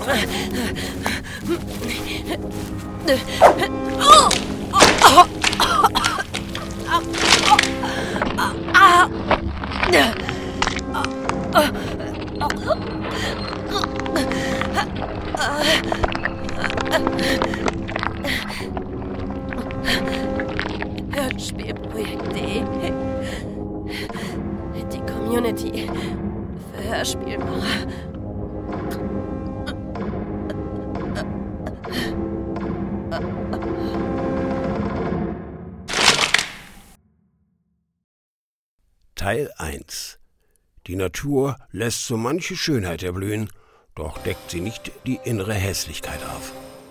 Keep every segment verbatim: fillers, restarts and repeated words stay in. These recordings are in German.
Hörspielprojekt punkt de. Die Community für Hörspielmacher. Teil eins. Die Natur lässt so manche Schönheit erblühen, doch deckt sie nicht die innere Hässlichkeit auf.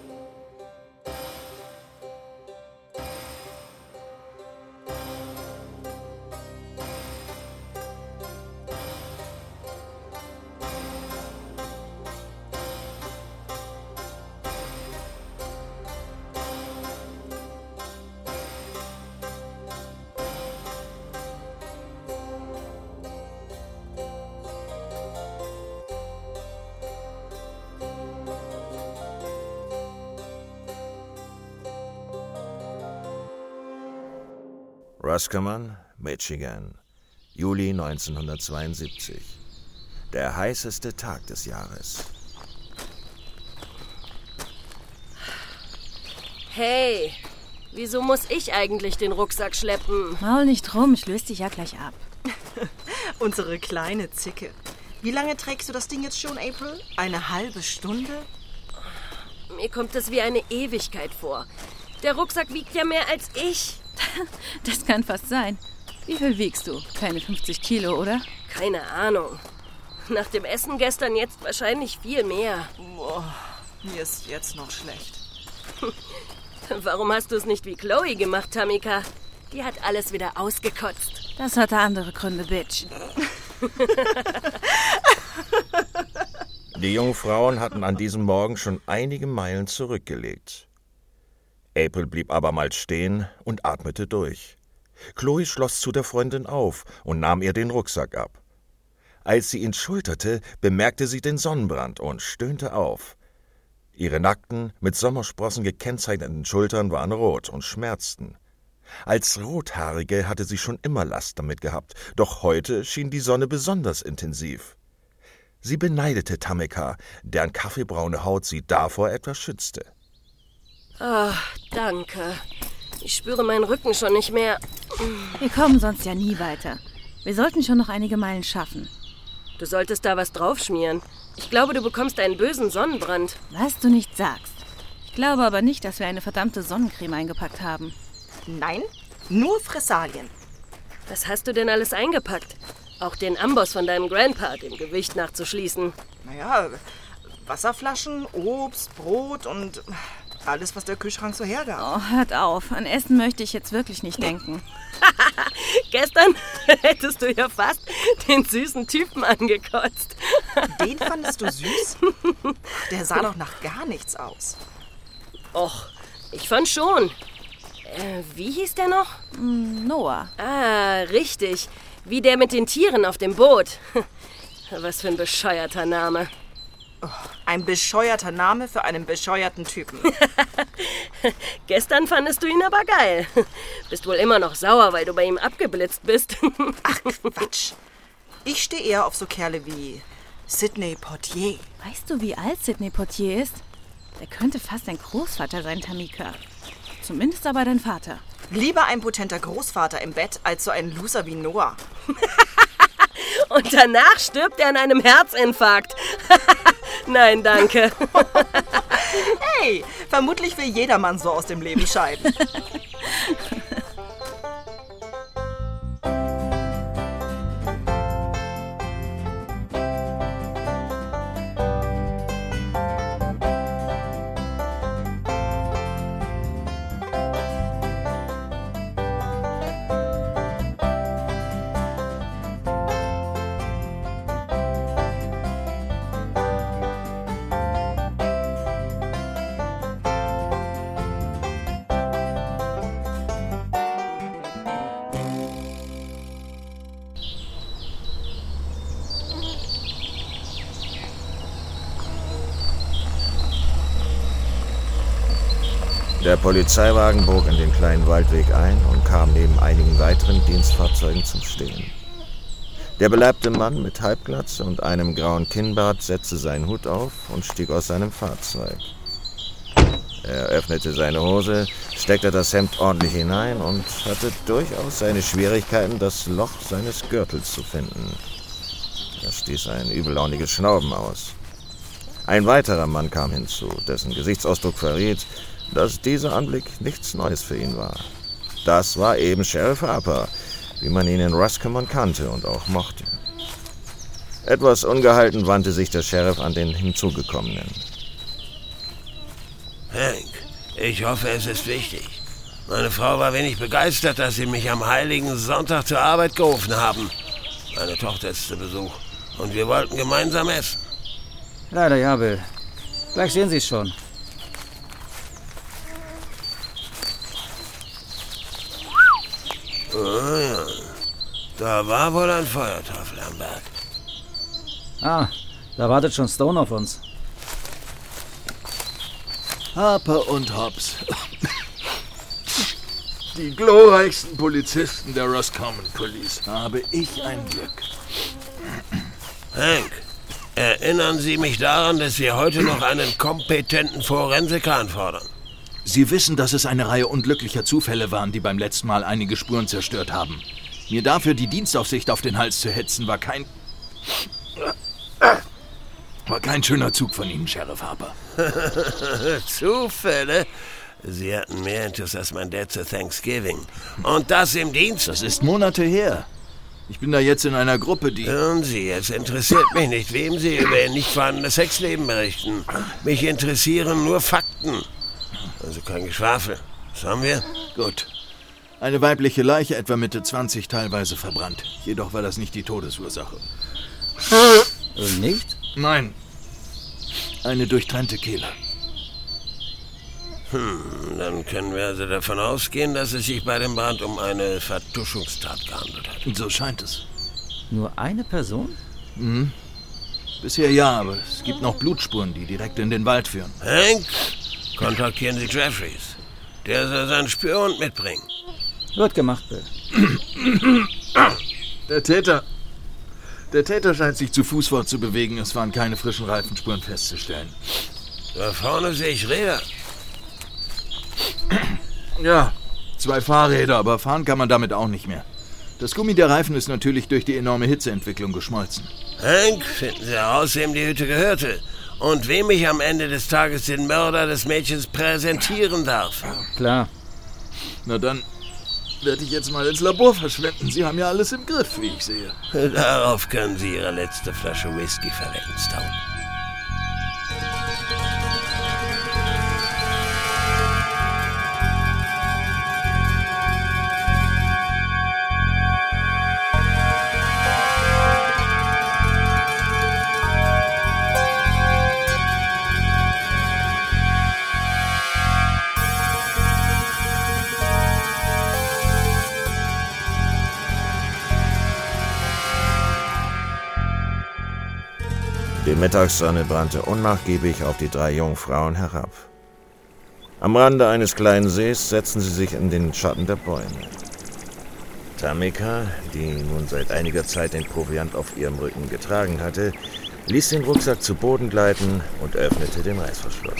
Roscommon, Michigan, Juli neunzehnhundertzweiundsiebzig. Der heißeste Tag des Jahres. Hey, wieso muss ich eigentlich den Rucksack schleppen? Maul nicht rum, ich löse dich ja gleich ab. Unsere kleine Zicke. Wie lange trägst du das Ding jetzt schon, April? Eine halbe Stunde? Mir kommt es wie eine Ewigkeit vor. Der Rucksack wiegt ja mehr als ich. Das kann fast sein. Wie viel wiegst du? Keine fünfzig Kilo, oder? Keine Ahnung. Nach dem Essen gestern jetzt wahrscheinlich viel mehr. Boah, mir ist jetzt noch schlecht. Warum hast du es nicht wie Chloe gemacht, Tamika? Die hat alles wieder ausgekotzt. Das hatte andere Gründe, Bitch. Die jungen Frauen hatten an diesem Morgen schon einige Meilen zurückgelegt. April blieb abermals stehen und atmete durch. Chloe schloss zu der Freundin auf und nahm ihr den Rucksack ab. Als sie ihn schulterte, bemerkte sie den Sonnenbrand und stöhnte auf. Ihre nackten, mit Sommersprossen gekennzeichneten Schultern waren rot und schmerzten. Als Rothaarige hatte sie schon immer Last damit gehabt, doch heute schien die Sonne besonders intensiv. Sie beneidete Tamika, deren kaffeebraune Haut sie davor etwas schützte. Ah, danke. Ich spüre meinen Rücken schon nicht mehr. Wir kommen sonst ja nie weiter. Wir sollten schon noch einige Meilen schaffen. Du solltest da was draufschmieren. Ich glaube, du bekommst einen bösen Sonnenbrand. Was du nicht sagst. Ich glaube aber nicht, dass wir eine verdammte Sonnencreme eingepackt haben. Nein, nur Fressalien. Was hast du denn alles eingepackt? Auch den Amboss von deinem Grandpa, dem Gewicht nachzuschließen. Naja, Wasserflaschen, Obst, Brot und alles, was der Kühlschrank so hergab. Oh, hört auf. An Essen möchte ich jetzt wirklich nicht denken. Gestern hättest du ja fast den süßen Typen angekotzt. Den fandest du süß? Der sah doch nach gar nichts aus. Och, ich fand schon. Äh, wie hieß der noch? Noah. Ah, richtig. Wie der mit den Tieren auf dem Boot. Was für ein bescheuerter Name. Oh, ein bescheuerter Name für einen bescheuerten Typen. Gestern fandest du ihn aber geil. Bist wohl immer noch sauer, weil du bei ihm abgeblitzt bist. Ach, Quatsch. Ich stehe eher auf so Kerle wie Sidney Poitier. Weißt du, wie alt Sidney Poitier ist? Der könnte fast dein Großvater sein, Tamika. Zumindest aber dein Vater. Lieber ein potenter Großvater im Bett, als so ein Loser wie Noah. Und danach stirbt er an einem Herzinfarkt. Nein, danke. Hey, vermutlich will jedermann so aus dem Leben scheiden. Der Polizeiwagen bog in den kleinen Waldweg ein und kam neben einigen weiteren Dienstfahrzeugen zum Stehen. Der beleibte Mann mit Halbglatze und einem grauen Kinnbart setzte seinen Hut auf und stieg aus seinem Fahrzeug. Er öffnete seine Hose, steckte das Hemd ordentlich hinein und hatte durchaus seine Schwierigkeiten, das Loch seines Gürtels zu finden. Er stieß ein übellauniges Schnauben aus. Ein weiterer Mann kam hinzu, dessen Gesichtsausdruck verriet, dass dieser Anblick nichts Neues für ihn war. Das war eben Sheriff Harper, wie man ihn in Roscommon kannte und auch mochte. Etwas ungehalten wandte sich der Sheriff an den Hinzugekommenen. Hank, ich hoffe, es ist wichtig. Meine Frau war wenig begeistert, dass Sie mich am heiligen Sonntag zur Arbeit gerufen haben. Meine Tochter ist zu Besuch und wir wollten gemeinsam essen. Leider ja, Bill. Gleich sehen Sie es schon. Oh ja, da war wohl ein Feuerteufel am Berg. Ah, da wartet schon Stone auf uns. Harper und Hobbs. Die glorreichsten Polizisten der Roscommon Police. Habe ich ein Glück. Hank, erinnern Sie mich daran, dass wir heute noch einen kompetenten Forensiker anfordern. Sie wissen, dass es eine Reihe unglücklicher Zufälle waren, die beim letzten Mal einige Spuren zerstört haben. Mir dafür die Dienstaufsicht auf den Hals zu hetzen, war kein... War kein schöner Zug von Ihnen, Sheriff Harper. Zufälle? Sie hatten mehr Intus als mein Dad zu Thanksgiving. Und das im Dienst? Das ist Monate her. Ich bin da jetzt in einer Gruppe, die... Hören Sie, es interessiert mich nicht, wem Sie über Ihr nicht vorhandenes Sexleben berichten. Mich interessieren nur Fakten. Also kein Geschwafel. Was haben wir? Gut. Eine weibliche Leiche, etwa Mitte zwanzig, teilweise verbrannt. Jedoch war das nicht die Todesursache. Und nicht? Nein. Eine durchtrennte Kehle. Hm, dann können wir also davon ausgehen, dass es sich bei dem Brand um eine Vertuschungstat gehandelt hat. So scheint es. Nur eine Person? Mhm. Bisher ja, aber es gibt noch Blutspuren, die direkt in den Wald führen. Hank, kontaktieren Sie Jeffries. Der soll seinen Spürhund mitbringen. Wird gemacht, Bill. Der Täter... Der Täter scheint sich zu Fuß fortzubewegen. Es waren keine frischen Reifenspuren festzustellen. Da vorne sehe ich Räder. Ja, zwei Fahrräder, aber fahren kann man damit auch nicht mehr. Das Gummi der Reifen ist natürlich durch die enorme Hitzeentwicklung geschmolzen. Hank, finden Sie heraus, wem die Hütte gehörte. Und wem ich am Ende des Tages den Mörder des Mädchens präsentieren darf. Klar. Na dann werde ich jetzt mal ins Labor verschwinden. Sie haben ja alles im Griff, wie ich sehe. Darauf können Sie Ihre letzte Flasche Whisky verwenden, Stone. Die Mittagssonne brannte unnachgiebig auf die drei Jungfrauen herab. Am Rande eines kleinen Sees setzten sie sich in den Schatten der Bäume. Tamika, die nun seit einiger Zeit den Proviant auf ihrem Rücken getragen hatte, ließ den Rucksack zu Boden gleiten und öffnete den Reißverschluss.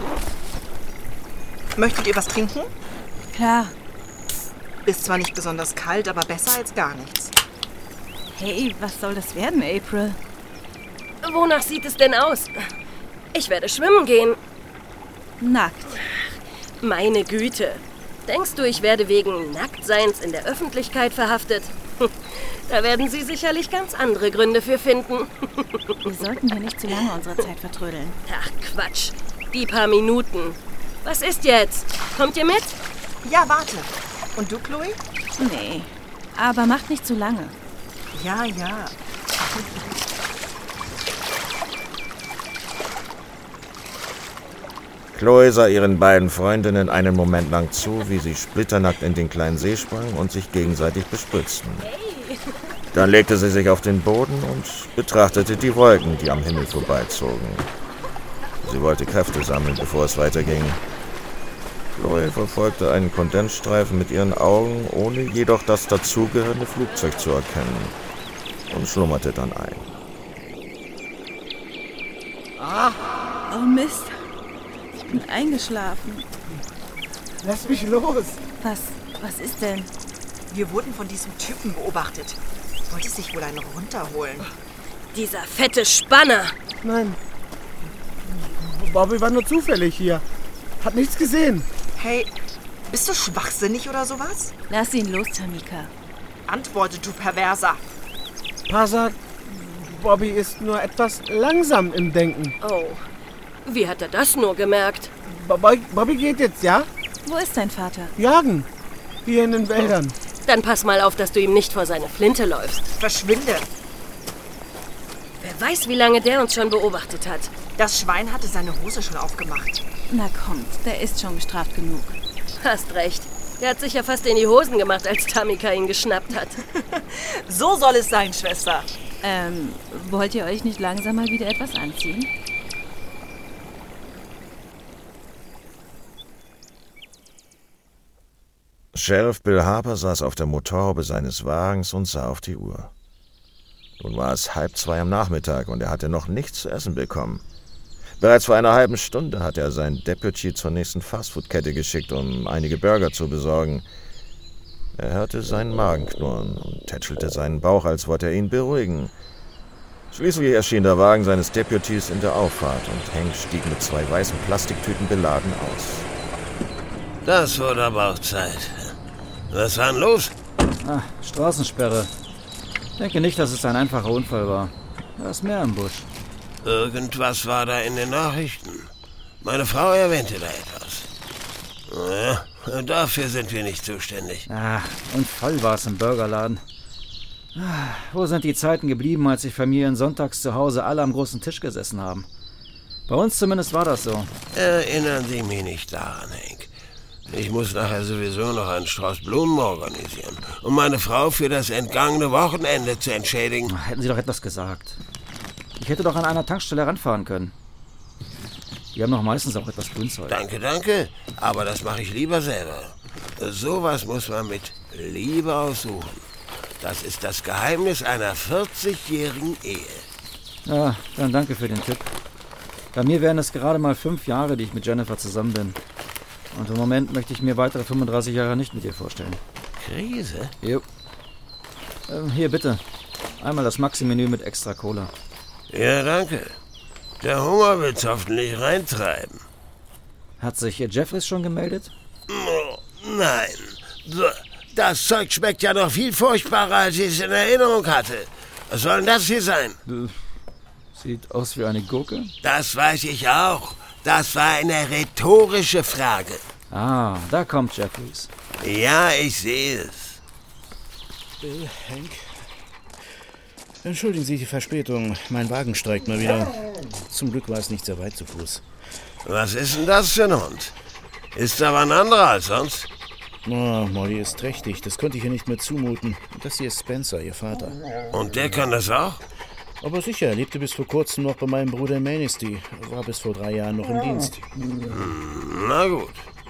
Möchtet ihr was trinken? Klar. Ist zwar nicht besonders kalt, aber besser als gar nichts. Hey, was soll das werden, April? Wonach sieht es denn aus? Ich werde schwimmen gehen. Nackt. Meine Güte. Denkst du, ich werde wegen Nacktseins in der Öffentlichkeit verhaftet? Da werden Sie sicherlich ganz andere Gründe für finden. Wir sollten hier nicht zu lange unsere Zeit vertrödeln. Ach, Quatsch. Die paar Minuten. Was ist jetzt? Kommt ihr mit? Ja, warte. Und du, Chloe? Nee, aber macht nicht zu lange. Ja, ja. Chloe sah ihren beiden Freundinnen einen Moment lang zu, wie sie splitternackt in den kleinen See sprangen und sich gegenseitig bespritzten. Dann legte sie sich auf den Boden und betrachtete die Wolken, die am Himmel vorbeizogen. Sie wollte Kräfte sammeln, bevor es weiterging. Chloe verfolgte einen Kondensstreifen mit ihren Augen, ohne jedoch das dazugehörende Flugzeug zu erkennen, und schlummerte dann ein. Oh Mist. Ich bin eingeschlafen. Lass mich los! Was? Was ist denn? Wir wurden von diesem Typen beobachtet. Wollte sich wohl einen runterholen. Dieser fette Spanner. Nein. Bobby war nur zufällig hier. Hat nichts gesehen. Hey, bist du schwachsinnig oder sowas? Lass ihn los, Tamika. Antworte, du Perverser. Pa sagt, Bobby ist nur etwas langsam im Denken. Oh, wie hat er das nur gemerkt? Bobby, Bobby geht jetzt, ja? Wo ist dein Vater? Jagen. Hier in den Wäldern. Dann pass mal auf, dass du ihm nicht vor seine Flinte läufst. Verschwinde. Wer weiß, wie lange der uns schon beobachtet hat. Das Schwein hatte seine Hose schon aufgemacht. Na kommt, der ist schon bestraft genug. Hast recht. Der hat sich ja fast in die Hosen gemacht, als Tamika ihn geschnappt hat. So soll es sein, Schwester. Ähm, wollt ihr euch nicht langsam mal wieder etwas anziehen? Sheriff Bill Harper saß auf der Motorhaube seines Wagens und sah auf die Uhr. Nun war es halb zwei am Nachmittag und er hatte noch nichts zu essen bekommen. Bereits vor einer halben Stunde hatte er seinen Deputy zur nächsten Fastfood-Kette geschickt, um einige Burger zu besorgen. Er hörte seinen Magen knurren und tätschelte seinen Bauch, als wollte er ihn beruhigen. Schließlich erschien der Wagen seines Deputies in der Auffahrt und Hank stieg mit zwei weißen Plastiktüten beladen aus. Das wurde aber auch Zeit. Was war denn los? Ah, Straßensperre. Denke nicht, dass es ein einfacher Unfall war. Da ist mehr im Busch. Irgendwas war da in den Nachrichten. Meine Frau erwähnte da etwas. Naja, dafür sind wir nicht zuständig. Ah, Unfall war es im Burgerladen. Ah, wo sind die Zeiten geblieben, als die Familien sonntags zu Hause alle am großen Tisch gesessen haben? Bei uns zumindest war das so. Erinnern Sie mich nicht daran, Hank. Ich muss nachher sowieso noch einen Strauß Blumen organisieren, um meine Frau für das entgangene Wochenende zu entschädigen. Hätten Sie doch etwas gesagt. Ich hätte doch an einer Tankstelle ranfahren können. Die haben doch meistens auch etwas Grünzeug. Danke, danke. Aber das mache ich lieber selber. Sowas muss man mit Liebe aussuchen. Das ist das Geheimnis einer vierzigjährigen Ehe. Ja, dann danke für den Tipp. Bei mir wären es gerade mal fünf Jahre, die ich mit Jennifer zusammen bin. Und im Moment möchte ich mir weitere fünfunddreißig Jahre nicht mit ihr vorstellen. Krise? Jo. Ähm, hier, bitte. Einmal das Maxi-Menü mit extra Cola. Ja, danke. Der Hunger wird's hoffentlich reintreiben. Hat sich Jeffries schon gemeldet? Oh, nein. Das Zeug schmeckt ja noch viel furchtbarer, als ich es in Erinnerung hatte. Was soll denn das hier sein? Sieht aus wie eine Gurke. Das weiß ich auch. Das war eine rhetorische Frage. Ah, da kommt Jeffries. Ja, ich sehe es. Bill, Hank. Entschuldigen Sie die Verspätung. Mein Wagen streikt mal wieder. Zum Glück war es nicht sehr weit zu Fuß. Was ist denn das für ein Hund? Ist aber ein anderer als sonst. Oh, Molly ist trächtig. Das konnte ich ihr nicht mehr zumuten. Das hier ist Spencer, ihr Vater. Und der kann das auch? Aber sicher, er lebte bis vor kurzem noch bei meinem Bruder in Manistee. War bis vor drei Jahren noch im Dienst. Hm, na gut.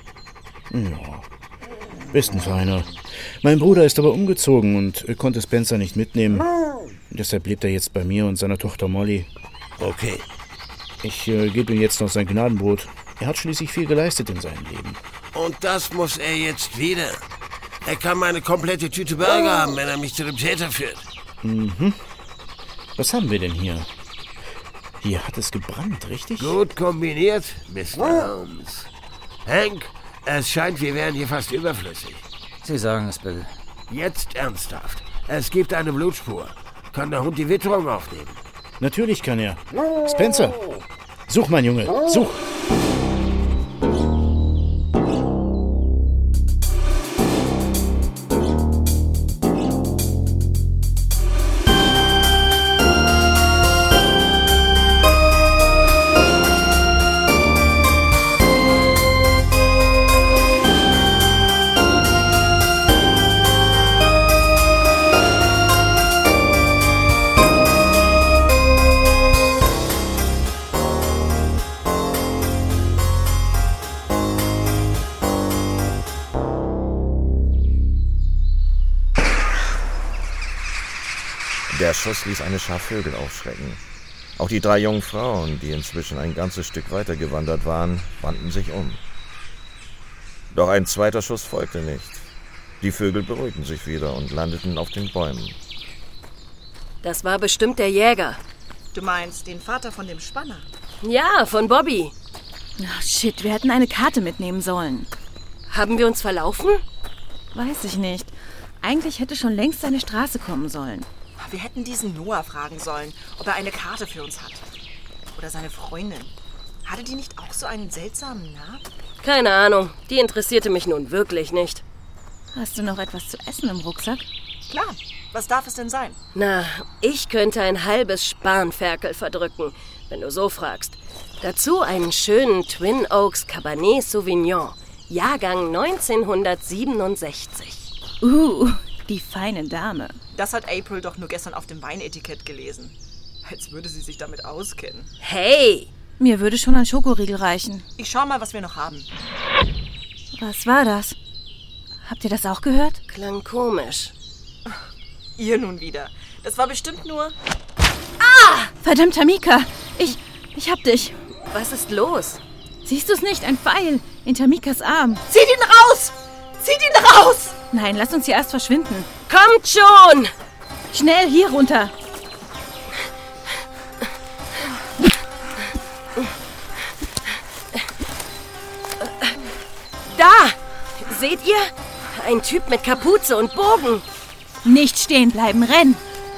Ja, bestenfeiner. Mein Bruder ist aber umgezogen und konnte Spencer nicht mitnehmen. Deshalb lebt er jetzt bei mir und seiner Tochter Molly. Okay. Ich äh, gebe ihm jetzt noch sein Gnadenbrot. Er hat schließlich viel geleistet in seinem Leben. Und das muss er jetzt wieder. Er kann meine komplette Tüte Burger haben, wenn er mich zu dem Täter führt. Mhm. Was haben wir denn hier? Hier hat es gebrannt, richtig? Gut kombiniert, Mister Holmes. Hank, es scheint, wir wären hier fast überflüssig. Sie sagen es, Bill. Jetzt ernsthaft. Es gibt eine Blutspur. Kann der Hund die Witterung aufnehmen? Natürlich kann er. Spencer, such, mein Junge, such! Der Schuss ließ eine Schar Vögel aufschrecken. Auch die drei jungen Frauen, die inzwischen ein ganzes Stück weiter gewandert waren, wandten sich um. Doch ein zweiter Schuss folgte nicht. Die Vögel beruhigten sich wieder und landeten auf den Bäumen. Das war bestimmt der Jäger. Du meinst den Vater von dem Spanner? Ja, von Bobby. Ach, shit, wir hätten eine Karte mitnehmen sollen. Haben wir uns verlaufen? Weiß ich nicht. Eigentlich hätte schon längst seine Straße kommen sollen. Wir hätten diesen Noah fragen sollen, ob er eine Karte für uns hat. Oder seine Freundin. Hatte die nicht auch so einen seltsamen Namen? Keine Ahnung. Die interessierte mich nun wirklich nicht. Hast du noch etwas zu essen im Rucksack? Klar. Was darf es denn sein? Na, ich könnte ein halbes Spanferkel verdrücken, wenn du so fragst. Dazu einen schönen Twin Oaks Cabernet Sauvignon, Jahrgang neunzehnhundertsiebenundsechzig. Uh, die feine Dame. Das hat April doch nur gestern auf dem Weinetikett gelesen. Als würde sie sich damit auskennen. Hey! Mir würde schon ein Schokoriegel reichen. Ich schau mal, was wir noch haben. Was war das? Habt ihr das auch gehört? Klang komisch. Ihr nun wieder. Das war bestimmt nur... Ah! Verdammt, Tamika! Ich... ich hab dich. Was ist los? Siehst du es nicht? Ein Pfeil in Tamikas Arm. Zieht ihn raus! Zieht ihn raus! Nein, lass uns hier erst verschwinden. Kommt schon! Schnell, hier runter. Da! Seht ihr? Ein Typ mit Kapuze und Bogen. Nicht stehen bleiben, renn!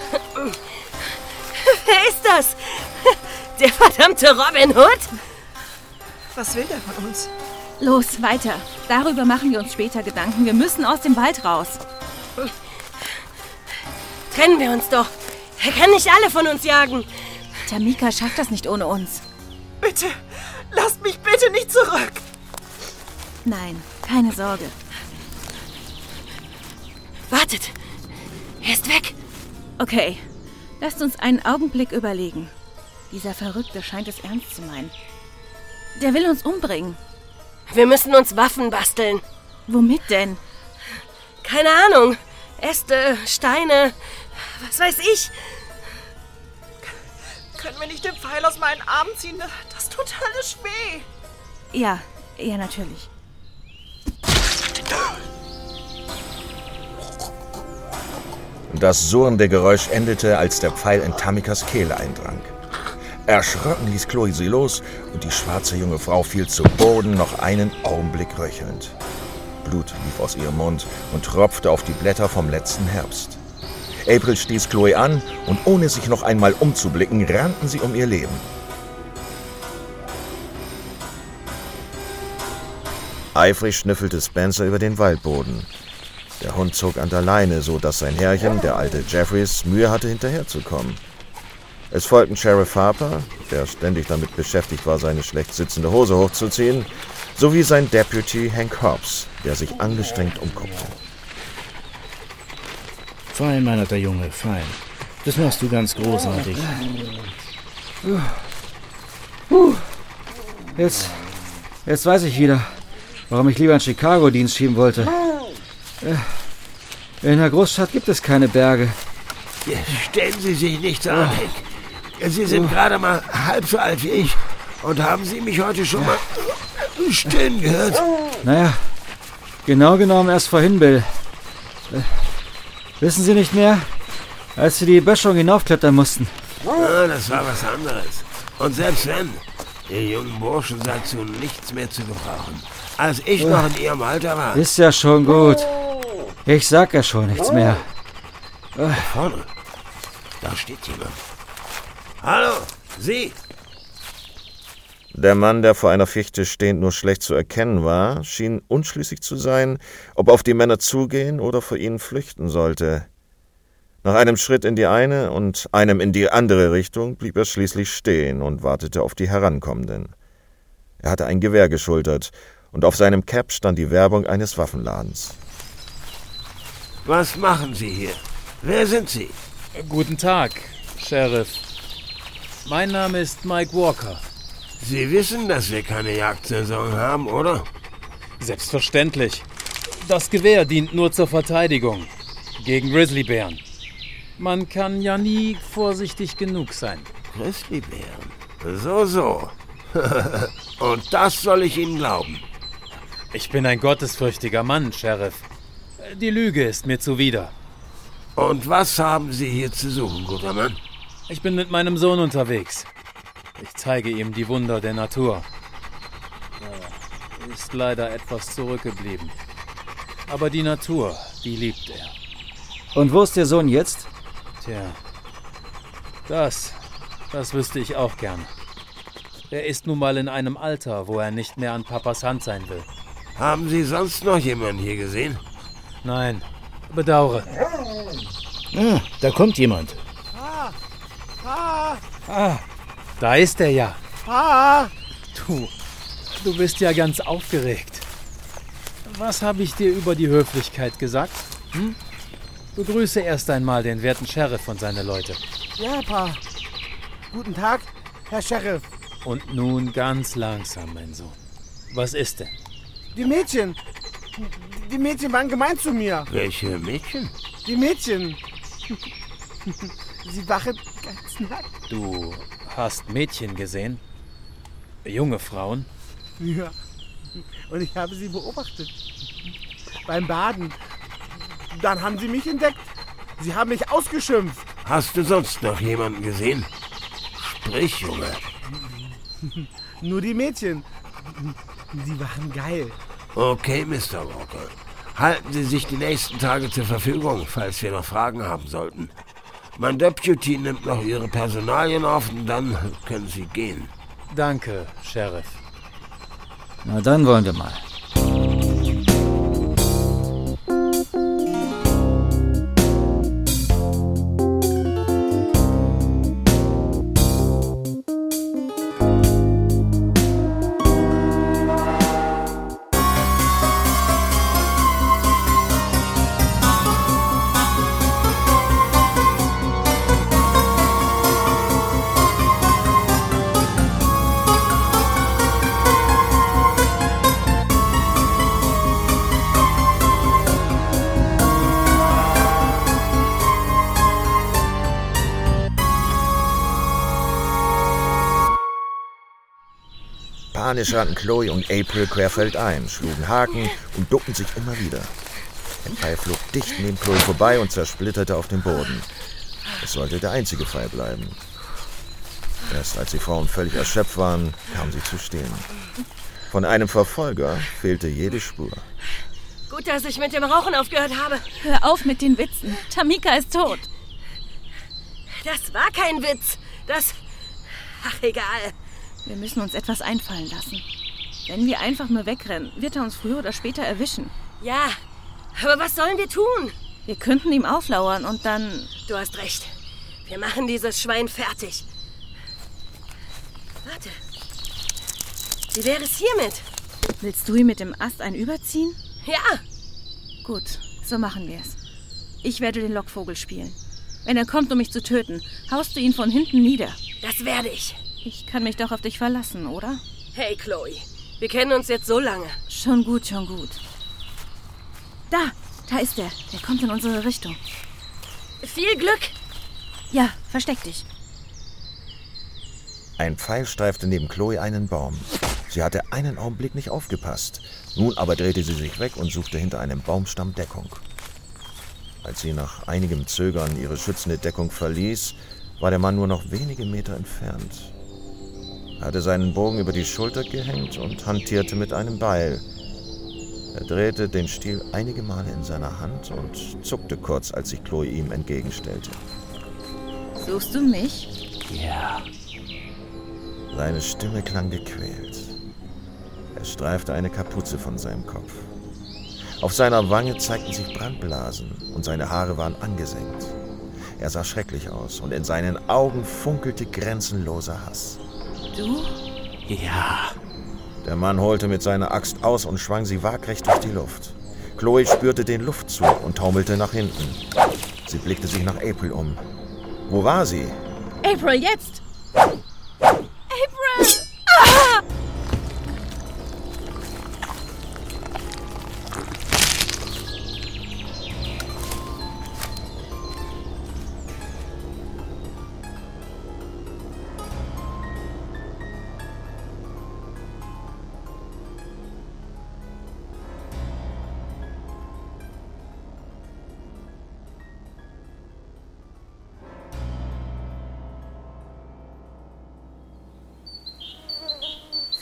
Wer ist das? Der verdammte Robin Hood? Was will der von uns? Los, weiter. Darüber machen wir uns später Gedanken. Wir müssen aus dem Wald raus. Trennen wir uns doch. Er kann nicht alle von uns jagen. Tamika schafft das nicht ohne uns. Bitte, lasst mich bitte nicht zurück. Nein, keine Sorge. Wartet. Er ist weg. Okay, lasst uns einen Augenblick überlegen. Dieser Verrückte scheint es ernst zu meinen. Der will uns umbringen. Wir müssen uns Waffen basteln. Womit denn? Keine Ahnung. Äste, Steine, was weiß ich. Können wir nicht den Pfeil aus meinen Armen ziehen? Das tut alles weh. Ja, ja, natürlich. Das surrende Geräusch endete, als der Pfeil in Tamikas Kehle eindrang. Erschrocken ließ Chloe sie los und die schwarze junge Frau fiel zu Boden, noch einen Augenblick röchelnd. Blut lief aus ihrem Mund und tropfte auf die Blätter vom letzten Herbst. April stieß Chloe an und ohne sich noch einmal umzublicken, rannten sie um ihr Leben. Eifrig schnüffelte Spencer über den Waldboden. Der Hund zog an der Leine, so dass sein Herrchen, der alte Jeffries, Mühe hatte, hinterherzukommen. Es folgten Sheriff Harper, der ständig damit beschäftigt war, seine schlecht sitzende Hose hochzuziehen, sowie sein Deputy Hank Hobbs, der sich angestrengt umguckte. Fein, mein alter Junge, fein. Das machst du ganz großartig. Jetzt, jetzt weiß ich wieder, warum ich lieber in Chicago Dienst schieben wollte. In der Großstadt gibt es keine Berge. Stellen Sie sich nicht so an, Hank. Sie sind gerade mal halb so alt wie ich. Und haben Sie mich heute schon mal stöhnen gehört? Naja, genau genommen erst vorhin, Bill. Äh, wissen Sie nicht mehr, als Sie die Böschung hinaufklettern mussten? Ja, das war was anderes. Und selbst wenn, ihr jungen Burschen seid zu nichts mehr zu gebrauchen. Als ich äh, noch in Ihrem Alter war. Ist ja schon gut. Ich sag ja schon nichts mehr. Da vorne, da steht jemand. Hallo, Sie! Der Mann, der vor einer Fichte stehend nur schlecht zu erkennen war, schien unschlüssig zu sein, ob er auf die Männer zugehen oder vor ihnen flüchten sollte. Nach einem Schritt in die eine und einem in die andere Richtung blieb er schließlich stehen und wartete auf die Herankommenden. Er hatte ein Gewehr geschultert und auf seinem Cap stand die Werbung eines Waffenladens. Was machen Sie hier? Wer sind Sie? Guten Tag, Sheriff. Mein Name ist Mike Walker. Sie wissen, dass wir keine Jagdsaison haben, oder? Selbstverständlich. Das Gewehr dient nur zur Verteidigung. Gegen Grizzlybären. Man kann ja nie vorsichtig genug sein. Grizzlybären? So, so. Und das soll ich Ihnen glauben. Ich bin ein gottesfürchtiger Mann, Sheriff. Die Lüge ist mir zuwider. Und was haben Sie hier zu suchen, guter Mann? Ich bin mit meinem Sohn unterwegs. Ich zeige ihm die Wunder der Natur. Er ist leider etwas zurückgeblieben. Aber die Natur, die liebt er. Und wo ist der Sohn jetzt? Tja, das, das wüsste ich auch gern. Er ist nun mal in einem Alter, wo er nicht mehr an Papas Hand sein will. Haben Sie sonst noch jemanden hier gesehen? Nein, bedauere. Ah, da kommt jemand. Ah, ah, Ah, da ist er ja. ah. Du, du bist ja ganz aufgeregt. Was habe ich dir über die Höflichkeit gesagt? Hm? Begrüße erst einmal den werten Sheriff und seine Leute. Ja, Pa. Guten Tag, Herr Sheriff. Und nun ganz langsam, mein Sohn. Was ist denn? Die Mädchen. Die Mädchen waren gemein zu mir. Welche Mädchen? Die Mädchen. Sie waren ganz nackt. Du hast Mädchen gesehen? Junge Frauen? Ja. Und ich habe sie beobachtet. Beim Baden. Dann haben sie mich entdeckt. Sie haben mich ausgeschimpft. Hast du sonst noch jemanden gesehen? Sprich, Junge. Nur die Mädchen. Die waren geil. Okay, Mister Walker. Halten Sie sich die nächsten Tage zur Verfügung, falls wir noch Fragen haben sollten. Mein Deputy nimmt noch Ihre Personalien auf und dann können Sie gehen. Danke, Sheriff. Na, dann wollen wir mal. Panisch rannten Chloe und April querfeldein, schlugen Haken und duckten sich immer wieder. Ein Pfeil flog dicht neben Chloe vorbei und zersplitterte auf dem Boden. Es sollte der einzige Pfeil bleiben. Erst als die Frauen völlig erschöpft waren, kamen sie zu stehen. Von einem Verfolger fehlte jede Spur. Gut, dass ich mit dem Rauchen aufgehört habe. Hör auf mit den Witzen. Tamika ist tot. Das war kein Witz. Das... Ach, egal. Wir müssen uns etwas einfallen lassen. Wenn wir einfach nur wegrennen, wird er uns früher oder später erwischen. Ja, aber was sollen wir tun? Wir könnten ihm auflauern und dann... Du hast recht. Wir machen dieses Schwein fertig. Warte. Wie wäre es hiermit? Willst du ihm mit dem Ast ein überziehen? Ja. Gut, so machen wir es. Ich werde den Lockvogel spielen. Wenn er kommt, um mich zu töten, haust du ihn von hinten nieder. Das werde ich. Ich kann mich doch auf dich verlassen, oder? Hey, Chloe. Wir kennen uns jetzt so lange. Schon gut, schon gut. Da, da ist er. Der kommt in unsere Richtung. Viel Glück. Ja, versteck dich. Ein Pfeil streifte neben Chloe einen Baum. Sie hatte einen Augenblick nicht aufgepasst. Nun aber drehte sie sich weg und suchte hinter einem Baumstamm Deckung. Als sie nach einigem Zögern ihre schützende Deckung verließ, war der Mann nur noch wenige Meter entfernt. Er hatte seinen Bogen über die Schulter gehängt und hantierte mit einem Beil. Er drehte den Stiel einige Male in seiner Hand und zuckte kurz, als sich Chloe ihm entgegenstellte. Suchst du mich? Ja. Seine Stimme klang gequält. Er streifte eine Kapuze von seinem Kopf. Auf seiner Wange zeigten sich Brandblasen und seine Haare waren angesenkt. Er sah schrecklich aus und in seinen Augen funkelte grenzenloser Hass. Du? Ja. Der Mann holte mit seiner Axt aus und schwang sie waagrecht durch die Luft. Chloe spürte den Luftzug und taumelte nach hinten. Sie blickte sich nach April um. Wo war sie? April, jetzt! April! Ah!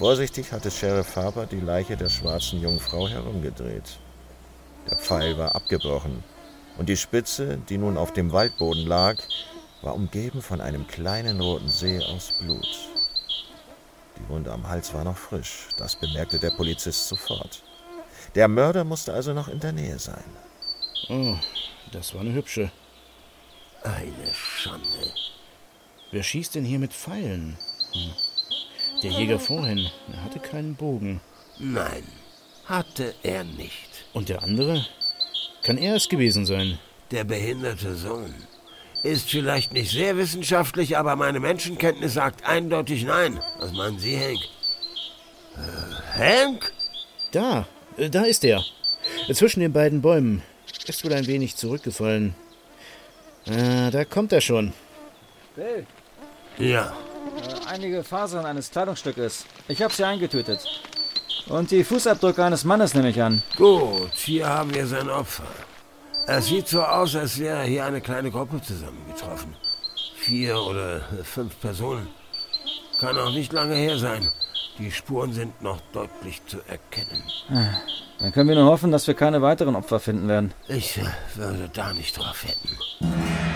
Vorsichtig hatte Sheriff Harper die Leiche der schwarzen Jungfrau herumgedreht. Der Pfeil war abgebrochen und die Spitze, die nun auf dem Waldboden lag, war umgeben von einem kleinen roten See aus Blut. Die Wunde am Hals war noch frisch, das bemerkte der Polizist sofort. Der Mörder musste also noch in der Nähe sein. Oh, das war eine hübsche. Eine Schande. Wer schießt denn hier mit Pfeilen? Hm. Der Jäger vorhin, er hatte keinen Bogen. Nein, hatte er nicht. Und der andere? Kann er es gewesen sein? Der behinderte Sohn. Ist vielleicht nicht sehr wissenschaftlich, aber meine Menschenkenntnis sagt eindeutig nein. Was meinen Sie, Hank? Äh, Hank? Da, äh, da ist er. Zwischen den beiden Bäumen. Ist wohl ein wenig zurückgefallen. Ah, da kommt er schon. Bill. Ja. Äh, einige Fasern eines Kleidungsstückes. Ich habe sie eingetötet. Und die Fußabdrücke eines Mannes nehme ich an. Gut, hier haben wir sein Opfer. Es sieht so aus, als wäre hier eine kleine Gruppe zusammengetroffen. Vier oder fünf Personen. Kann auch nicht lange her sein. Die Spuren sind noch deutlich zu erkennen. Dann können wir nur hoffen, dass wir keine weiteren Opfer finden werden. Ich äh, würde da nicht drauf wetten.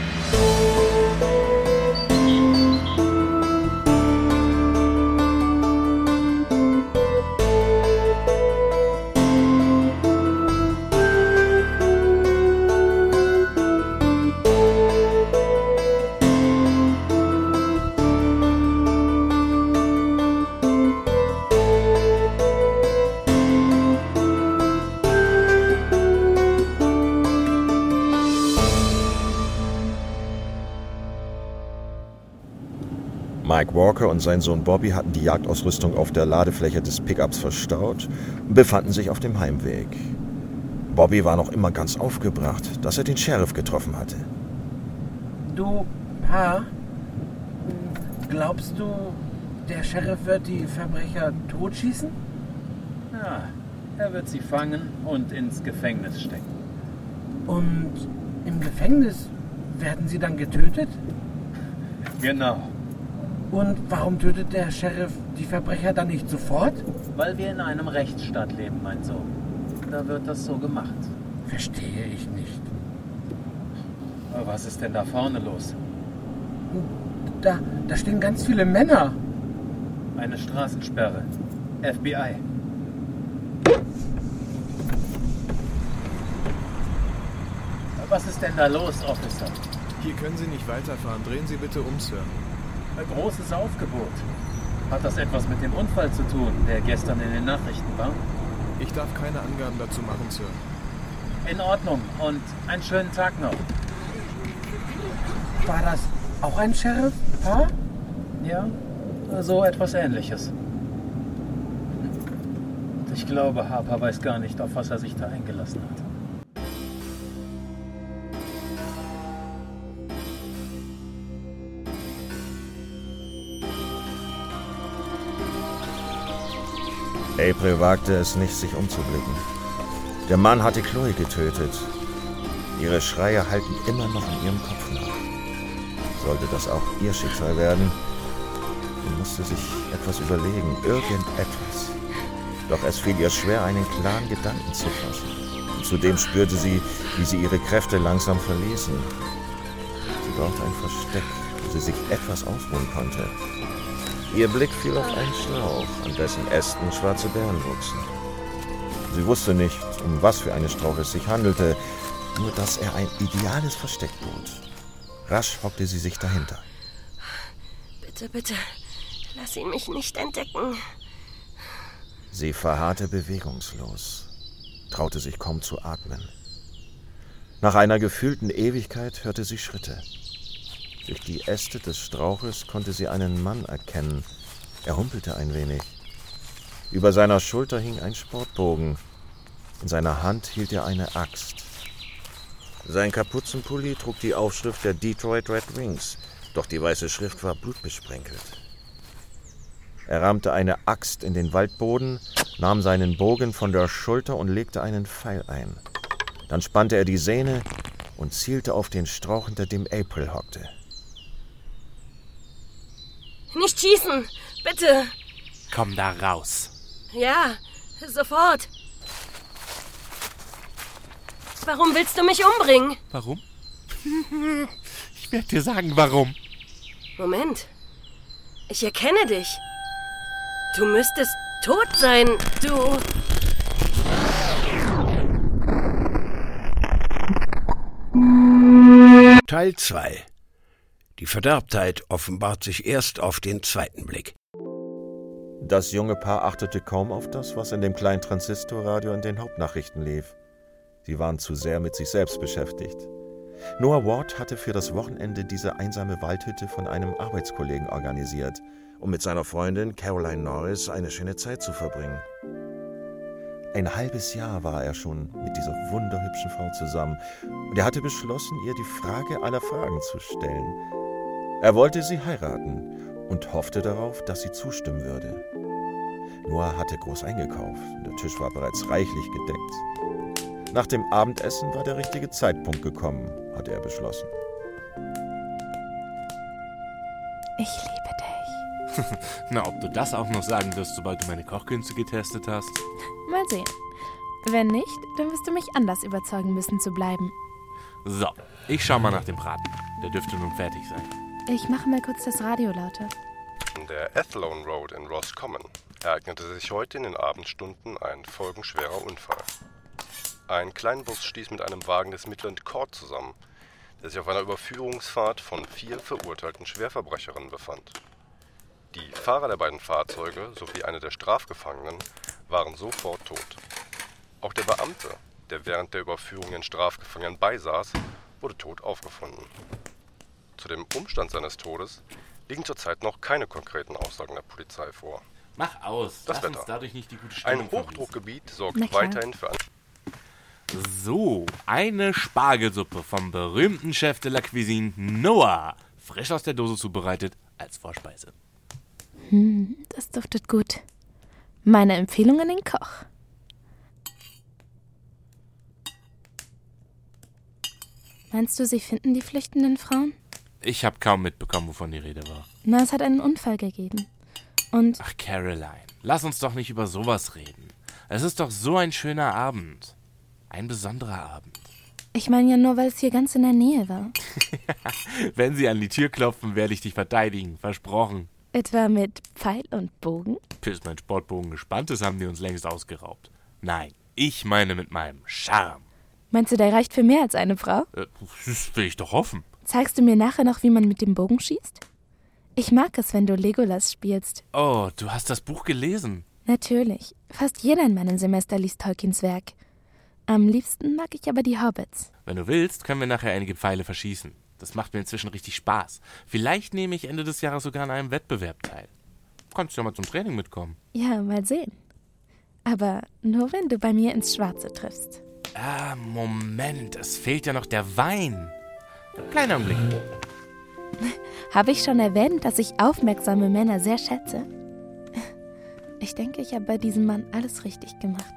Mike Walker und sein Sohn Bobby hatten die Jagdausrüstung auf der Ladefläche des Pickups verstaut und befanden sich auf dem Heimweg. Bobby war noch immer ganz aufgebracht, dass er den Sheriff getroffen hatte. Du, Pa, glaubst du, der Sheriff wird die Verbrecher totschießen? Ja, er wird sie fangen und ins Gefängnis stecken. Und im Gefängnis werden sie dann getötet? Genau. Und warum tötet der Sheriff die Verbrecher dann nicht sofort? Weil wir in einem Rechtsstaat leben, mein Sohn. Da wird das so gemacht. Verstehe ich nicht. Aber was ist denn da vorne los? Da, da stehen ganz viele Männer. Eine Straßensperre. F B I. Was ist denn da los, Officer? Hier können Sie nicht weiterfahren. Drehen Sie bitte um, Sir. Ein großes Aufgebot. Hat das etwas mit dem Unfall zu tun, der gestern in den Nachrichten war? Ich darf keine Angaben dazu machen, Sir. In Ordnung und einen schönen Tag noch. War das auch ein Sheriff, Pa? Ja, so etwas Ähnliches. Ich glaube, Harper weiß gar nicht, auf was er sich da eingelassen hat. April wagte es nicht, sich umzublicken. Der Mann hatte Chloe getötet. Ihre Schreie hallten immer noch in ihrem Kopf nach. Sollte das auch ihr Schicksal werden? Sie musste sich etwas überlegen, irgendetwas. Doch es fiel ihr schwer, einen klaren Gedanken zu fassen. Und zudem spürte sie, wie sie ihre Kräfte langsam verließen. Sie brauchte ein Versteck, wo sie sich etwas ausruhen konnte. Ihr Blick fiel auf einen Strauch, an dessen Ästen schwarze Beeren wuchsen. Sie wusste nicht, um was für einen Strauch es sich handelte, nur dass er ein ideales Versteck bot. Rasch hockte sie sich dahinter. Bitte, bitte, lass ihn mich nicht entdecken. Sie verharrte bewegungslos, traute sich kaum zu atmen. Nach einer gefühlten Ewigkeit hörte sie Schritte. Durch die Äste des Strauches konnte sie einen Mann erkennen. Er humpelte ein wenig. Über seiner Schulter hing ein Sportbogen. In seiner Hand hielt er eine Axt. Sein Kapuzenpulli trug die Aufschrift der Detroit Red Wings, doch die weiße Schrift war blutbesprenkelt. Er rammte eine Axt in den Waldboden, nahm seinen Bogen von der Schulter und legte einen Pfeil ein. Dann spannte er die Sehne und zielte auf den Strauch, hinter dem April hockte. Nicht schießen, bitte! Komm da raus. Ja, sofort. Warum willst du mich umbringen? Warum? Ich werde dir sagen, warum. Moment. Ich erkenne dich. Du müsstest tot sein, du... Teil zwei. Die Verderbtheit offenbart sich erst auf den zweiten Blick. Das junge Paar achtete kaum auf das, was in dem kleinen Transistorradio in den Hauptnachrichten lief. Sie waren zu sehr mit sich selbst beschäftigt. Noah Ward hatte für das Wochenende diese einsame Waldhütte von einem Arbeitskollegen organisiert, um mit seiner Freundin Caroline Norris eine schöne Zeit zu verbringen. Ein halbes Jahr war er schon mit dieser wunderhübschen Frau zusammen und er hatte beschlossen, ihr die Frage aller Fragen zu stellen. Er wollte sie heiraten und hoffte darauf, dass sie zustimmen würde. Noah hatte groß eingekauft und der Tisch war bereits reichlich gedeckt. Nach dem Abendessen war der richtige Zeitpunkt gekommen, hatte er beschlossen. Ich liebe dich. Na, ob du das auch noch sagen wirst, sobald du meine Kochkünste getestet hast? Mal sehen. Wenn nicht, dann wirst du mich anders überzeugen müssen zu bleiben. So, ich schau mal nach dem Braten. Der dürfte nun fertig sein. Ich mache mal kurz das Radio lauter. In der Athlone Road in Roscommon ereignete sich heute in den Abendstunden ein folgenschwerer Unfall. Ein Kleinbus stieß mit einem Wagen des Midland Court zusammen, der sich auf einer Überführungsfahrt von vier verurteilten Schwerverbrecherinnen befand. Die Fahrer der beiden Fahrzeuge sowie eine der Strafgefangenen waren sofort tot. Auch der Beamte, der während der Überführung den Strafgefangenen beisaß, wurde tot aufgefunden. Zu dem Umstand seines Todes liegen zurzeit noch keine konkreten Aussagen der Polizei vor. Mach aus, das lass Wetter. uns dadurch nicht die gute Stimmung Ein Hochdruckgebiet sorgt Na klar. weiterhin für ein... So, eine Spargelsuppe vom berühmten Chef de la Cuisine Noah, frisch aus der Dose zubereitet, als Vorspeise. Hm, das duftet gut. Meine Empfehlung an den Koch. Meinst du, sie finden die flüchtenden Frauen? Ich habe kaum mitbekommen, wovon die Rede war. Na, es hat einen Unfall gegeben. Und... Ach, Caroline, lass uns doch nicht über sowas reden. Es ist doch so ein schöner Abend. Ein besonderer Abend. Ich meine ja nur, weil es hier ganz in der Nähe war. Wenn sie an die Tür klopfen, werde ich dich verteidigen. Versprochen. Etwa mit Pfeil und Bogen? Bis mein Sportbogen gespannt ist, haben die uns längst ausgeraubt. Nein, ich meine mit meinem Charme. Meinst du, der reicht für mehr als eine Frau? Äh, das will ich doch hoffen. Zeigst du mir nachher noch, wie man mit dem Bogen schießt? Ich mag es, wenn du Legolas spielst. Oh, du hast das Buch gelesen. Natürlich. Fast jeder in meinem Semester liest Tolkiens Werk. Am liebsten mag ich aber die Hobbits. Wenn du willst, können wir nachher einige Pfeile verschießen. Das macht mir inzwischen richtig Spaß. Vielleicht nehme ich Ende des Jahres sogar an einem Wettbewerb teil. Kannst ja mal zum Training mitkommen. Ja, mal sehen. Aber nur, wenn du bei mir ins Schwarze triffst. Ah, Moment, es fehlt ja noch der Wein. Kleiner Augenblick. Habe ich schon erwähnt, dass ich aufmerksame Männer sehr schätze? Ich denke, ich habe bei diesem Mann alles richtig gemacht.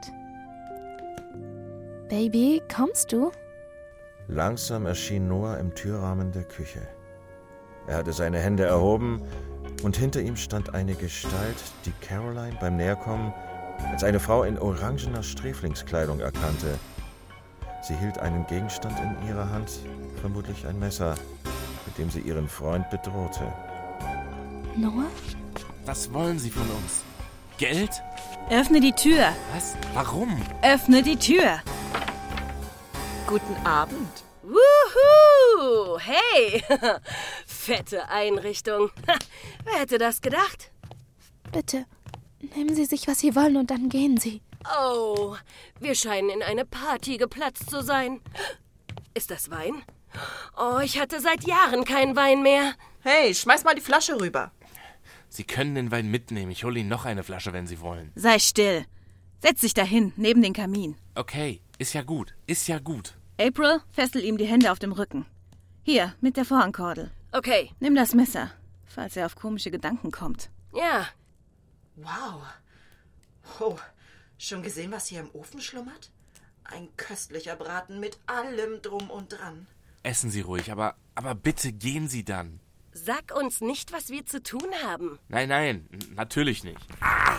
Baby, kommst du? Langsam erschien Noah im Türrahmen der Küche. Er hatte seine Hände erhoben und hinter ihm stand eine Gestalt, die Caroline beim Näherkommen als eine Frau in orangener Sträflingskleidung erkannte. Sie hielt einen Gegenstand in ihrer Hand, vermutlich ein Messer, mit dem sie ihren Freund bedrohte. Noah? Was wollen Sie von uns? Geld? Öffne die Tür. Was? Warum? Öffne die Tür. Guten Abend. Wuhu! Hey! Fette Einrichtung. Wer hätte das gedacht? Bitte, nehmen Sie sich, was Sie wollen und dann gehen Sie. Oh, wir scheinen in eine Party geplatzt zu sein. Ist das Wein? Oh, ich hatte seit Jahren keinen Wein mehr. Hey, schmeiß mal die Flasche rüber. Sie können den Wein mitnehmen. Ich hole Ihnen noch eine Flasche, wenn Sie wollen. Sei still. Setz dich dahin, neben den Kamin. Okay, ist ja gut. Ist ja gut. April, fessel ihm die Hände auf dem Rücken. Hier, mit der Vorhangkordel. Okay. Nimm das Messer, falls er auf komische Gedanken kommt. Ja. Wow. Oh, schon gesehen, was hier im Ofen schlummert? Ein köstlicher Braten mit allem drum und dran. Essen Sie ruhig, aber, aber bitte gehen Sie dann. Sag uns nicht, was wir zu tun haben. Nein, nein, natürlich nicht. Ah!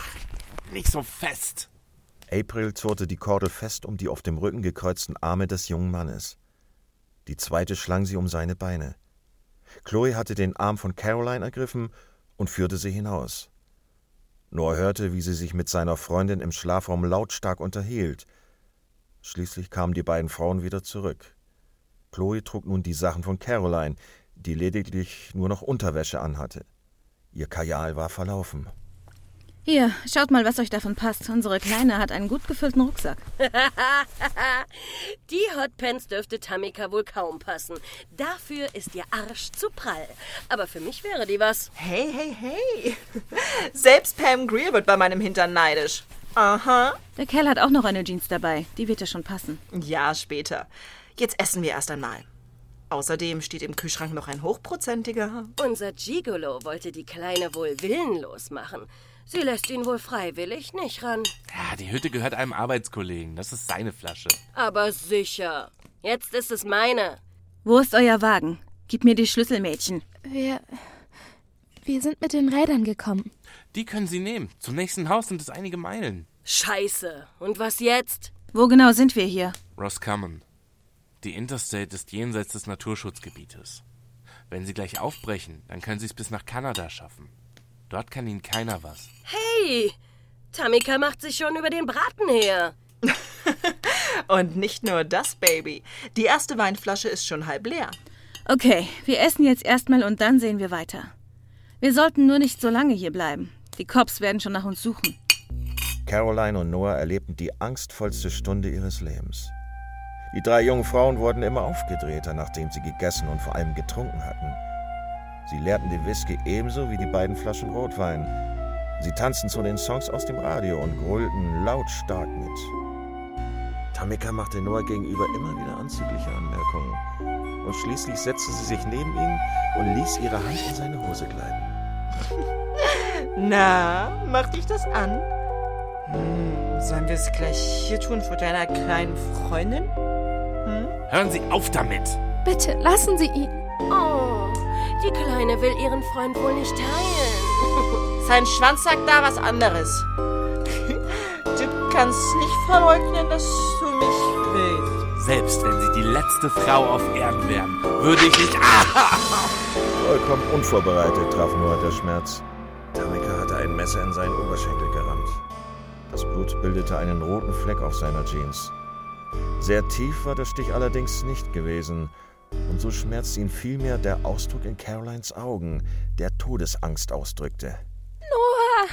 Nicht so fest. April zurrte die Kordel fest um die auf dem Rücken gekreuzten Arme des jungen Mannes. Die zweite schlang sie um seine Beine. Chloe hatte den Arm von Caroline ergriffen und führte sie hinaus. Noah hörte, wie sie sich mit seiner Freundin im Schlafraum lautstark unterhielt. Schließlich kamen die beiden Frauen wieder zurück. Chloe trug nun die Sachen von Caroline, die lediglich nur noch Unterwäsche anhatte. Ihr Kajal war verlaufen. Hier, schaut mal, was euch davon passt. Unsere Kleine hat einen gut gefüllten Rucksack. Die Hotpants dürfte Tamika wohl kaum passen. Dafür ist ihr Arsch zu prall. Aber für mich wäre die was. Hey, hey, hey. Selbst Pam Grier wird bei meinem Hintern neidisch. Aha. Der Kerl hat auch noch eine Jeans dabei. Die wird ja schon passen. Ja, später. Jetzt essen wir erst einmal. Außerdem steht im Kühlschrank noch ein hochprozentiger. Unser Gigolo wollte die Kleine wohl willenlos machen. Sie lässt ihn wohl freiwillig nicht ran. Ja, die Hütte gehört einem Arbeitskollegen. Das ist seine Flasche. Aber sicher. Jetzt ist es meine. Wo ist euer Wagen? Gib mir die Schlüssel, Mädchen. Wir... Wir sind mit den Rädern gekommen. Die können Sie nehmen. Zum nächsten Haus sind es einige Meilen. Scheiße. Und was jetzt? Wo genau sind wir hier? Roscommon. Die Interstate ist jenseits des Naturschutzgebietes. Wenn Sie gleich aufbrechen, dann können Sie es bis nach Kanada schaffen. Dort kann Ihnen keiner was. Hey, Tamika macht sich schon über den Braten her. Und nicht nur das, Baby. Die erste Weinflasche ist schon halb leer. Okay, wir essen jetzt erstmal und dann sehen wir weiter. Wir sollten nur nicht so lange hier bleiben. Die Cops werden schon nach uns suchen. Caroline und Noah erlebten die angstvollste Stunde ihres Lebens. Die drei jungen Frauen wurden immer aufgedrehter, nachdem sie gegessen und vor allem getrunken hatten. Sie leerten den Whisky ebenso wie die beiden Flaschen Rotwein. Sie tanzten zu den Songs aus dem Radio und grölten lautstark mit. Tamika machte Noah gegenüber immer wieder anzügliche Anmerkungen. Und schließlich setzte sie sich neben ihn und ließ ihre Hand in seine Hose gleiten. Na, macht dich das an? Hm, sollen wir es gleich hier tun vor deiner kleinen Freundin? Hm? Hören Sie auf damit! Bitte, lassen Sie ihn. Oh, die Kleine will ihren Freund wohl nicht teilen. Sein Schwanz sagt da was anderes. Du kannst nicht verleugnen, dass du mich willst. Selbst wenn Sie die letzte Frau auf Erden wären, würde ich nicht... Ah! Vollkommen unvorbereitet traf Noah der Schmerz. Tamika hatte ein Messer in seinen Oberschenkel gerammt. Das Blut bildete einen roten Fleck auf seiner Jeans. Sehr tief war der Stich allerdings nicht gewesen. Und so schmerzte ihn vielmehr der Ausdruck in Carolines Augen, der Todesangst ausdrückte. Noah!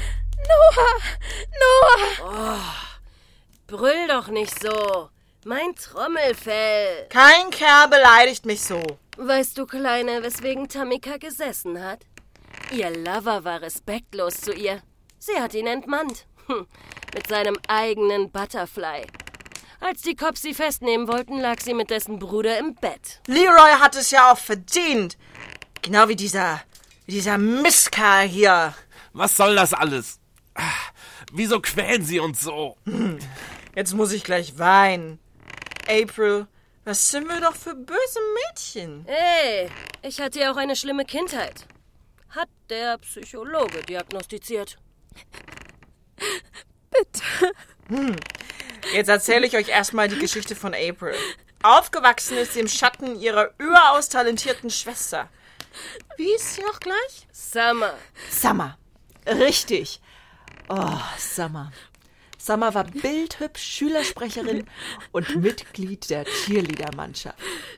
Noah! Noah! Oh, brüll doch nicht so. Mein Trommelfell. Kein Kerl beleidigt mich so. Weißt du, Kleine, weswegen Tamika gesessen hat? Ihr Lover war respektlos zu ihr. Sie hat ihn entmannt. Hm, mit seinem eigenen Butterfly. Als die Cops sie festnehmen wollten, lag sie mit dessen Bruder im Bett. Leroy hat es ja auch verdient. Genau wie dieser, wie dieser Mistkerl hier. Was soll das alles? Wieso quälen Sie uns so? Hm, jetzt muss ich gleich weinen. April, was sind wir doch für böse Mädchen? Hey, ich hatte ja auch eine schlimme Kindheit. Hat der Psychologe diagnostiziert. Bitte. Hm. Jetzt erzähle ich euch erstmal die Geschichte von April. Aufgewachsen ist sie im Schatten ihrer überaus talentierten Schwester. Wie ist sie noch gleich? Summer. Summer. Richtig. Oh, Summer. Summer war bildhübsch, Schülersprecherin und Mitglied der Cheerleader-Mannschaft.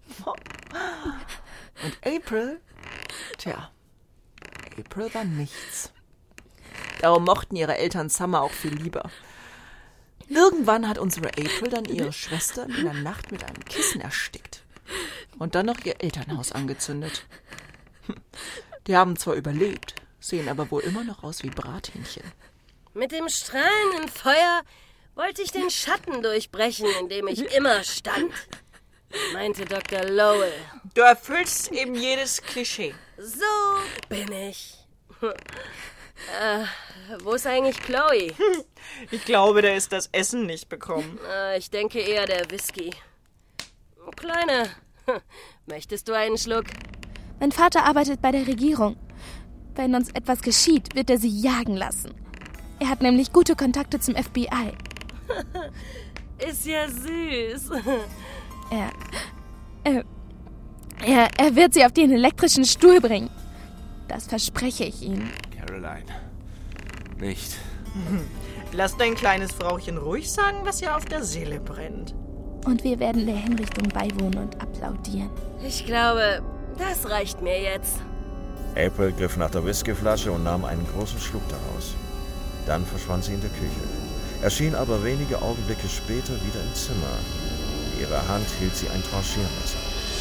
Und April? Tja, April war nichts. Darum mochten ihre Eltern Summer auch viel lieber. Irgendwann hat unsere April dann ihre Schwester in der Nacht mit einem Kissen erstickt. Und dann noch ihr Elternhaus angezündet. Die haben zwar überlebt, sehen aber wohl immer noch aus wie Brathähnchen. Mit dem strahlenden Feuer wollte ich den Schatten durchbrechen, in dem ich immer stand, meinte Doktor Lowell. Du erfüllst eben jedes Klischee. So bin ich. Äh, wo ist eigentlich Chloe? Ich glaube, der ist das Essen nicht bekommen. Äh, ich denke eher der Whisky. Kleine, möchtest du einen Schluck? Mein Vater arbeitet bei der Regierung. Wenn uns etwas geschieht, wird er sie jagen lassen. Er hat nämlich gute Kontakte zum F B I. Ist ja süß. Er, er, er, er wird sie auf den elektrischen Stuhl bringen. Das verspreche ich Ihnen. Caroline, nicht. Lass dein kleines Frauchen ruhig sagen, was ihr auf der Seele brennt. Und wir werden der Hinrichtung beiwohnen und applaudieren. Ich glaube, das reicht mir jetzt. April griff nach der Whiskyflasche und nahm einen großen Schluck daraus. Dann verschwand sie in der Küche, erschien aber wenige Augenblicke später wieder im Zimmer. In ihrer Hand hielt sie ein Tranchiermesser.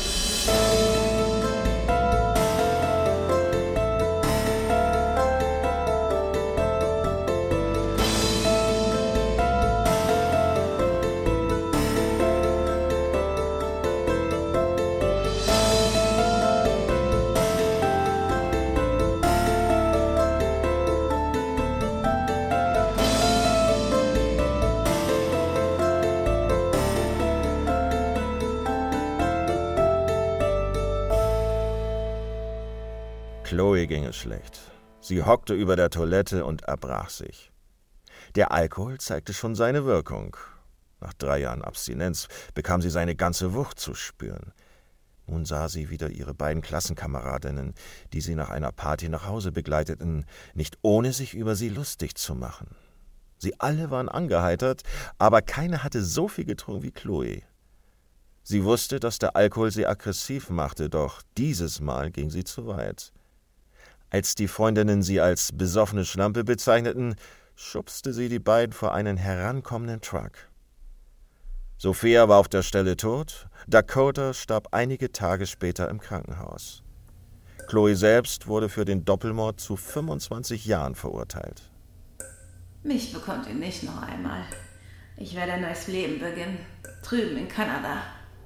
Chloe ging es schlecht. Sie hockte über der Toilette und erbrach sich. Der Alkohol zeigte schon seine Wirkung. Nach drei Jahren Abstinenz bekam sie seine ganze Wucht zu spüren. Nun sah sie wieder ihre beiden Klassenkameradinnen, die sie nach einer Party nach Hause begleiteten, nicht ohne sich über sie lustig zu machen. Sie alle waren angeheitert, aber keine hatte so viel getrunken wie Chloe. Sie wusste, dass der Alkohol sie aggressiv machte, doch dieses Mal ging sie zu weit. Als die Freundinnen sie als besoffene Schlampe bezeichneten, schubste sie die beiden vor einen herankommenden Truck. Sophia war auf der Stelle tot, Dakota starb einige Tage später im Krankenhaus. Chloe selbst wurde für den Doppelmord zu fünfundzwanzig Jahren verurteilt. Mich bekommt ihr nicht noch einmal. Ich werde ein neues Leben beginnen, drüben in Kanada.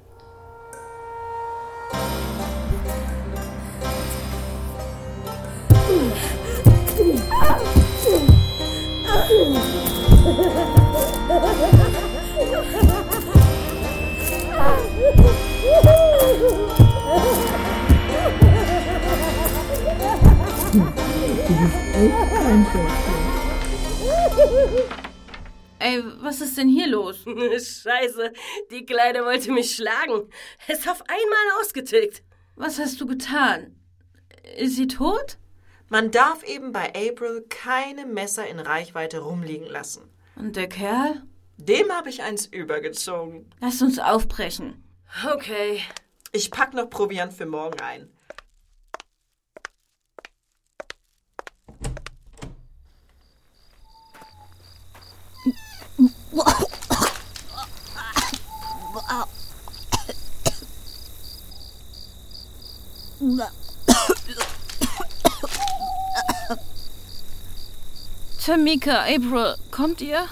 Ey, was ist denn hier los? Scheiße, die Kleine wollte mich schlagen. Ist auf einmal ausgetickt. Was hast du getan? Ist sie tot? Man darf eben bei April keine Messer in Reichweite rumliegen lassen. Und der Kerl? Dem habe ich eins übergezogen. Lass uns aufbrechen. Okay. Ich pack noch Proviant für morgen ein. Tamika, April, kommt ihr?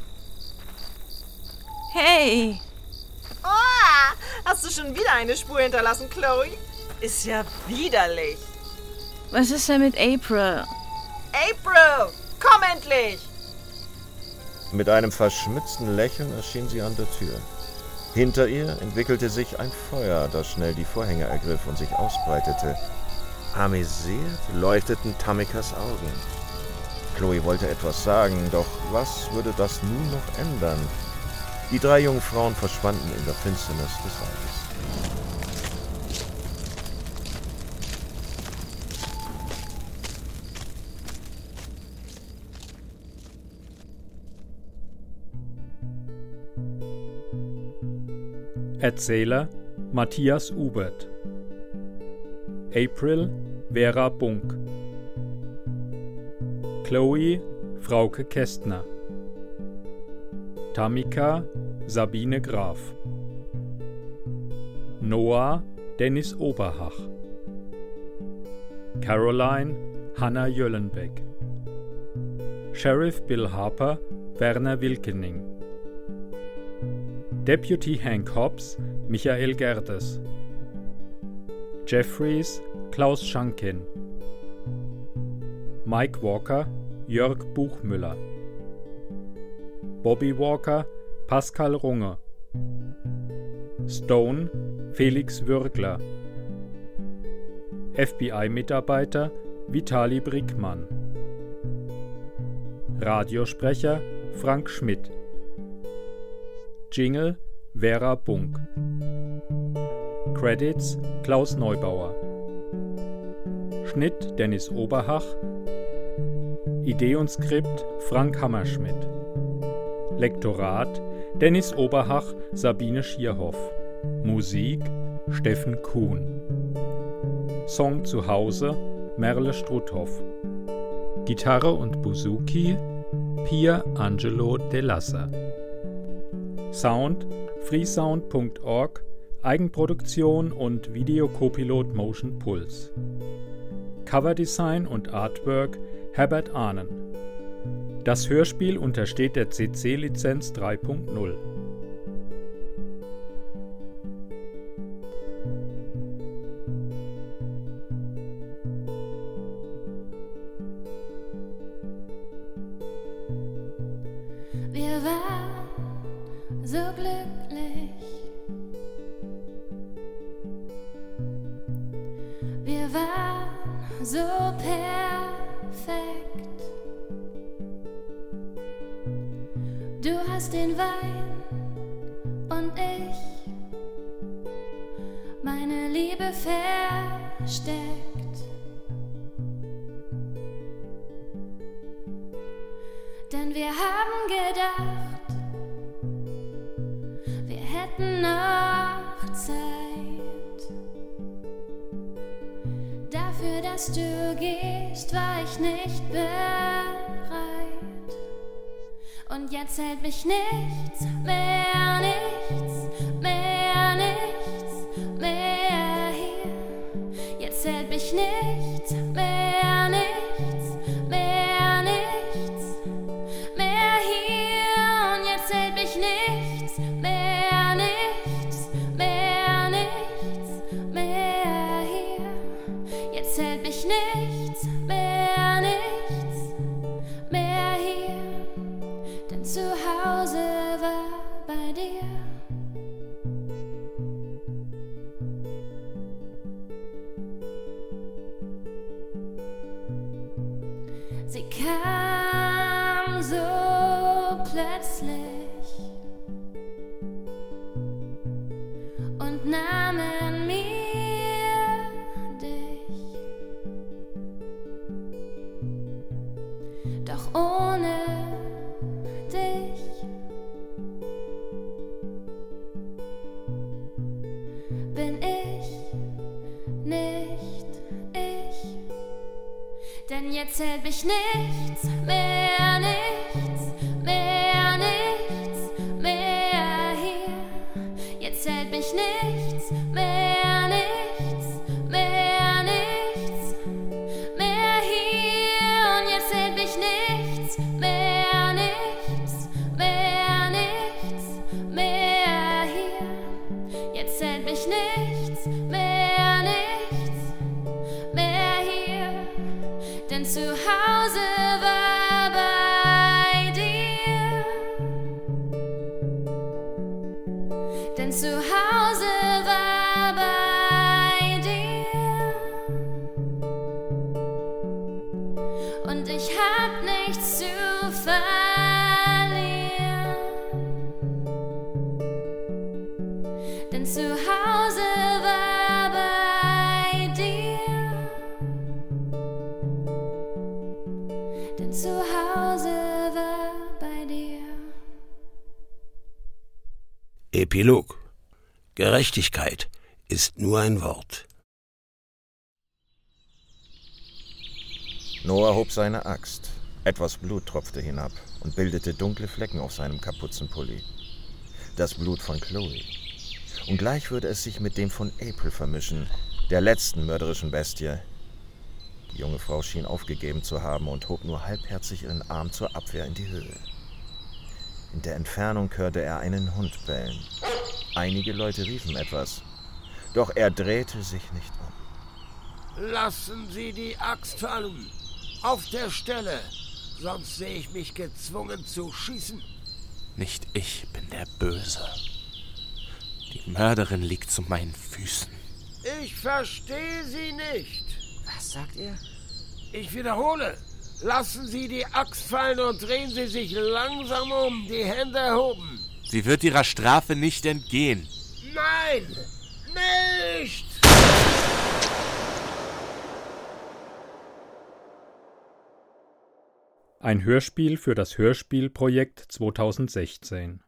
Hey! Oh, hast du schon wieder eine Spur hinterlassen, Chloe? Ist ja widerlich. Was ist denn mit April? April, komm endlich! Mit einem verschmitzten Lächeln erschien sie an der Tür. Hinter ihr entwickelte sich ein Feuer, das schnell die Vorhänge ergriff und sich ausbreitete. Amüsiert leuchteten Tamikas Augen. Chloe wollte etwas sagen, doch was würde das nun noch ändern? Die drei jungen Frauen verschwanden in der Finsternis des Waldes. Erzähler Matthias Ubert. April Vera Bunk. Chloe Frauke Kästner. Tamika Sabine Graf. Noah Dennis Oberhach. Caroline Hanna Jöllenbeck. Sheriff Bill Harper Werner Wilkening. Deputy Hank Hobbs Michael Gerdes. Jeffries Klaus Schankin. Mike Walker Jörg Buchmüller. Bobby Walker Pascal Runge. Stone Felix Würgler. F B I-Mitarbeiter Vitali Brickmann. Radiosprecher Frank Schmidt. Jingle Vera Bunk. Credits Klaus Neubauer. Schnitt Dennis Oberhach. Idee und Skript Frank Hammerschmidt. Lektorat Dennis Oberhach, Sabine Schierhoff. Musik Steffen Kuhn. Song zu Hause Merle Struthoff. Gitarre und Bouzouki Pier Angelo De Lassa. Sound freesound punkt org, Eigenproduktion und Videocopilot Motion Pulse. Coverdesign und Artwork Herbert Ahnen. Das Hörspiel untersteht der C C-Lizenz drei Punkt null. Wir waren so glücklich. Wir waren so perfekt. Du hast den Wein und ich meine Liebe versteckt. Denn wir haben gedacht, wir hätten noch Zeit. Dafür, dass du gehst, war ich nicht bereit. Und jetzt hält mich nichts mehr, nichts mehr, nichts mehr hier. Jetzt hält mich nichts mehr, nichts mehr, nichts mehr hier. Und jetzt hält mich nichts mehr, nichts mehr, nichts mehr hier. Jetzt hält mich nichts mehr, nichts mehr hier. Denn zu Hause war bei dir. Sie kam so plötzlich und nahmen mir dich. Doch ohne dich bin ich nicht ich. Denn jetzt hält mich nichts mehr, nichts mehr, nichts mehr hier. Jetzt hält mich nichts mehr, nichts mehr, nichts mehr hier. Und jetzt hält mich nichts mehr, nichts mehr, nichts mehr hier. Jetzt hält mich nichts mehr, nichts mehr hier. Denn zu Hause war bei dir. Denn zu Hause war bei dir. Und ich hab nichts zu verlieren. Denn zu Hause war bei dir. Denn zu Hause war bei dir. Epilog. Gerechtigkeit ist nur ein Wort. Noah hob seine Axt. Etwas Blut tropfte hinab und bildete dunkle Flecken auf seinem Kapuzenpulli. Das Blut von Chloe. Und gleich würde es sich mit dem von April vermischen, der letzten mörderischen Bestie. Die junge Frau schien aufgegeben zu haben und hob nur halbherzig ihren Arm zur Abwehr in die Höhe. In der Entfernung hörte er einen Hund bellen. Einige Leute riefen etwas, doch er drehte sich nicht um. Lassen Sie die Axt fallen. Auf der Stelle. Sonst sehe ich mich gezwungen zu schießen. Nicht ich bin der Böse. Die Mörderin liegt zu meinen Füßen. Ich verstehe Sie nicht. Was sagt er? Ich wiederhole. Lassen Sie die Axt fallen und drehen Sie sich langsam um, die Hände erhoben. Sie wird ihrer Strafe nicht entgehen. Nein, nicht! Ein Hörspiel für das Hörspielprojekt zweitausendsechzehn.